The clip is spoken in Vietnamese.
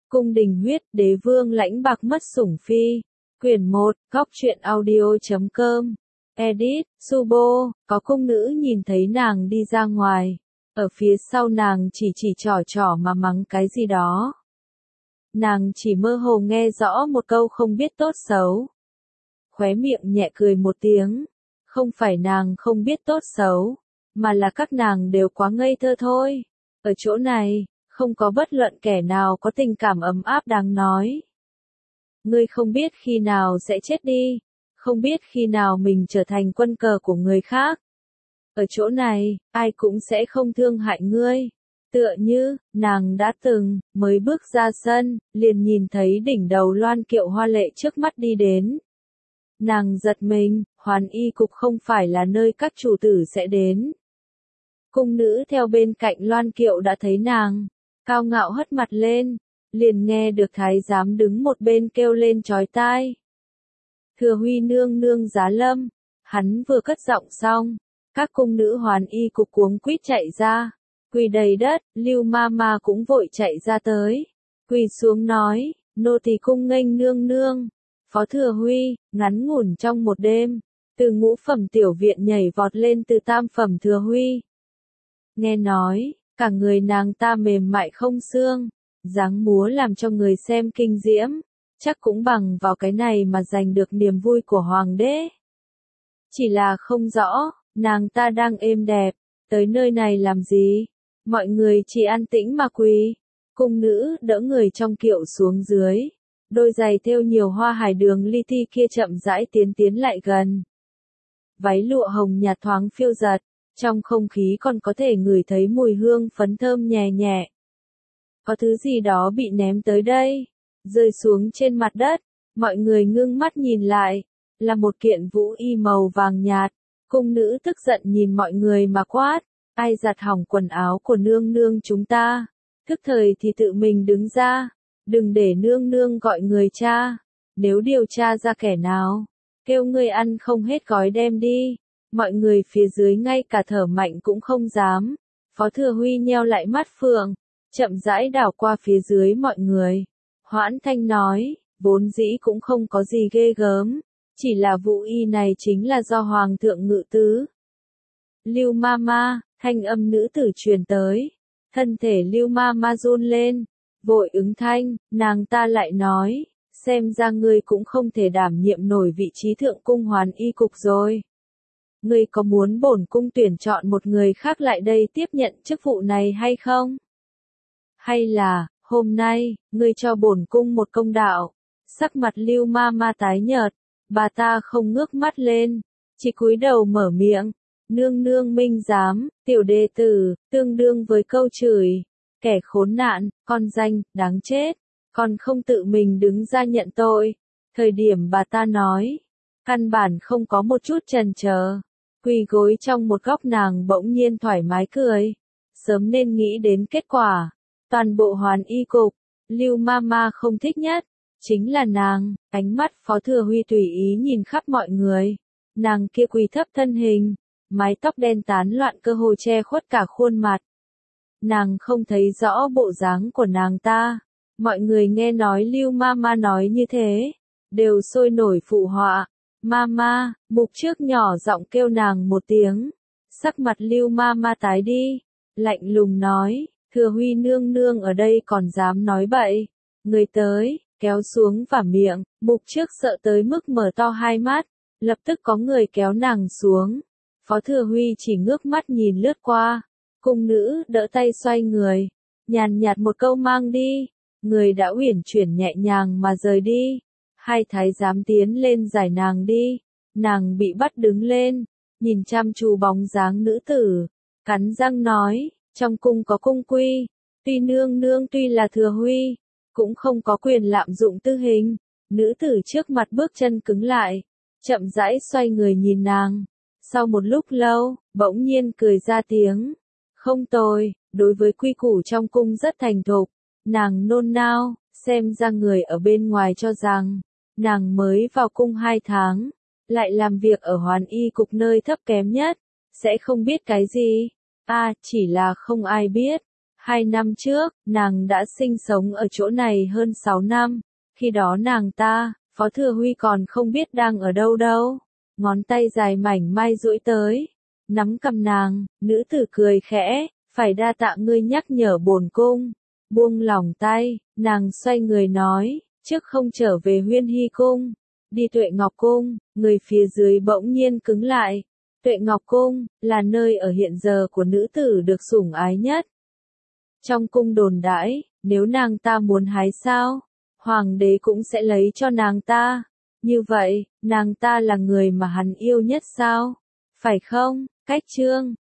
Cung đình huyết, đế vương lãnh bạc mất sủng phi. Quyển 1, góc truyện audio.com. Edit, Subo, có cung nữ nhìn thấy nàng đi ra ngoài. Ở phía sau nàng chỉ trỏ mà mắng cái gì đó. Nàng chỉ mơ hồ nghe rõ một câu không biết tốt xấu. Khóe miệng nhẹ cười một tiếng. Không phải nàng không biết tốt xấu, mà là các nàng đều quá ngây thơ thôi. Ở chỗ này, không có bất luận kẻ nào có tình cảm ấm áp đáng nói. Ngươi không biết khi nào sẽ chết đi, không biết khi nào mình trở thành quân cờ của người khác. Ở chỗ này, ai cũng sẽ không thương hại ngươi. Tựa như, nàng đã từng, mới bước ra sân, liền nhìn thấy đỉnh đầu loan kiệu hoa lệ trước mắt đi đến. Nàng giật mình, Hoàn Y cục không phải là nơi các chủ tử sẽ đến. Cung nữ theo bên cạnh loan kiệu đã thấy nàng, cao ngạo hất mặt lên, liền nghe được thái giám đứng một bên kêu lên chói tai. Thừa Huy nương nương giá lâm, hắn vừa cất giọng xong, các cung nữ Hoàn Y cục cuống quýt chạy ra, quỳ đầy đất, Lưu ma ma cũng vội chạy ra tới, quỳ xuống nói, nô tỳ cung nghênh nương nương. Phó Thừa Huy, ngắn ngủn trong một đêm, từ ngũ phẩm tiểu viện nhảy vọt lên từ tam phẩm Thừa Huy. Nghe nói, cả người nàng ta mềm mại không xương, dáng múa làm cho người xem kinh diễm, chắc cũng bằng vào cái này mà giành được niềm vui của hoàng đế. Chỉ là không rõ, nàng ta đang êm đẹp, tới nơi này làm gì? Mọi người chỉ an tĩnh mà quỳ. Cung nữ đỡ người trong kiệu xuống dưới. Đôi giày thêu nhiều hoa hải đường li ti kia chậm rãi tiến lại gần. Váy lụa hồng nhạt thoáng phiêu giật, trong không khí còn có thể ngửi thấy mùi hương phấn thơm nhẹ nhẹ. Có thứ gì đó bị ném tới đây, rơi xuống trên mặt đất, mọi người ngưng mắt nhìn lại, là một kiện vũ y màu vàng nhạt. Cung nữ tức giận nhìn mọi người mà quát, ai giặt hỏng quần áo của nương nương chúng ta, thức thời thì tự mình đứng ra. Đừng để nương nương gọi người cha, nếu điều tra ra kẻ nào, kêu ngươi ăn không hết gói đem đi. Mọi người phía dưới ngay cả thở mạnh cũng không dám. Phó Thừa Huy nheo lại mắt phượng, chậm rãi đảo qua phía dưới mọi người. Hoãn thanh nói, vốn dĩ cũng không có gì ghê gớm, chỉ là vũ y này chính là do hoàng thượng ngự tứ. Lưu ma ma, thanh âm nữ tử truyền tới, thân thể Lưu ma ma run lên. Vội ứng thanh, nàng ta lại nói, xem ra ngươi cũng không thể đảm nhiệm nổi vị trí thượng cung Hoàn Y cục rồi. Ngươi có muốn bổn cung tuyển chọn một người khác lại đây tiếp nhận chức vụ này hay không? Hay là, hôm nay, ngươi cho bổn cung một công đạo? Sắc mặt Lưu ma ma tái nhợt, bà ta không ngước mắt lên, chỉ cúi đầu mở miệng, nương nương minh giám, tiểu đệ tử, tương đương với câu chửi. Kẻ khốn nạn, con danh, đáng chết, còn không tự mình đứng ra nhận tội. Thời điểm bà ta nói, căn bản không có một chút chần chờ. Quỳ gối trong một góc nàng bỗng nhiên thoải mái cười. Sớm nên nghĩ đến kết quả. Toàn bộ Hoàn Y cục, Lưu ma ma không thích nhất, chính là nàng. Ánh mắt Phó Thừa Huy tùy ý nhìn khắp mọi người. Nàng kia quỳ thấp thân hình, mái tóc đen tán loạn cơ hồ che khuất cả khuôn mặt. Nàng không thấy rõ bộ dáng của nàng ta. Mọi người nghe nói Lưu ma ma nói như thế, đều sôi nổi phụ họa. Ma, mục trước nhỏ giọng kêu nàng một tiếng. Sắc mặt Lưu ma ma tái đi, lạnh lùng nói, Thừa Huy nương nương ở đây còn dám nói bậy. Người tới, kéo xuống vả miệng, mục trước sợ tới mức mở to hai mắt, lập tức có người kéo nàng xuống. Phó Thừa Huy chỉ ngước mắt nhìn lướt qua. Cung nữ đỡ tay xoay người, nhàn nhạt một câu mang đi, người đã uyển chuyển nhẹ nhàng mà rời đi. Hai thái giám tiến lên giải nàng đi, nàng bị bắt đứng lên, nhìn chăm chú bóng dáng nữ tử, cắn răng nói, trong cung có cung quy, tuy nương nương tuy là Thừa Huy, cũng không có quyền lạm dụng tư hình. Nữ tử trước mặt bước chân cứng lại, chậm rãi xoay người nhìn nàng, sau một lúc lâu, bỗng nhiên cười ra tiếng. Không tồi, đối với quy củ trong cung rất thành thục. Nàng nôn nao, xem ra người ở bên ngoài cho rằng, nàng mới vào cung 2 tháng, lại làm việc ở Hoàn Y cục nơi thấp kém nhất, sẽ không biết cái gì. Chỉ là không ai biết, 2 năm trước, nàng đã sinh sống ở chỗ này hơn 6 năm. Khi đó nàng ta, Phó Thừa Huy còn không biết đang ở đâu đâu. Ngón tay dài mảnh mai duỗi tới, nắm cầm nàng, nữ tử cười khẽ, phải đa tạ ngươi nhắc nhở bổn cung. Buông lỏng tay, nàng xoay người nói, trước không trở về Huyên Hy cung, đi Tuệ Ngọc cung. Người phía dưới bỗng nhiên cứng lại. Tuệ Ngọc cung là nơi ở hiện giờ của nữ tử được sủng ái nhất. Trong cung đồn đãi, nếu nàng ta muốn hái sao, hoàng đế cũng sẽ lấy cho nàng ta. Như vậy, nàng ta là người mà hắn yêu nhất sao? Phải không? Cách chương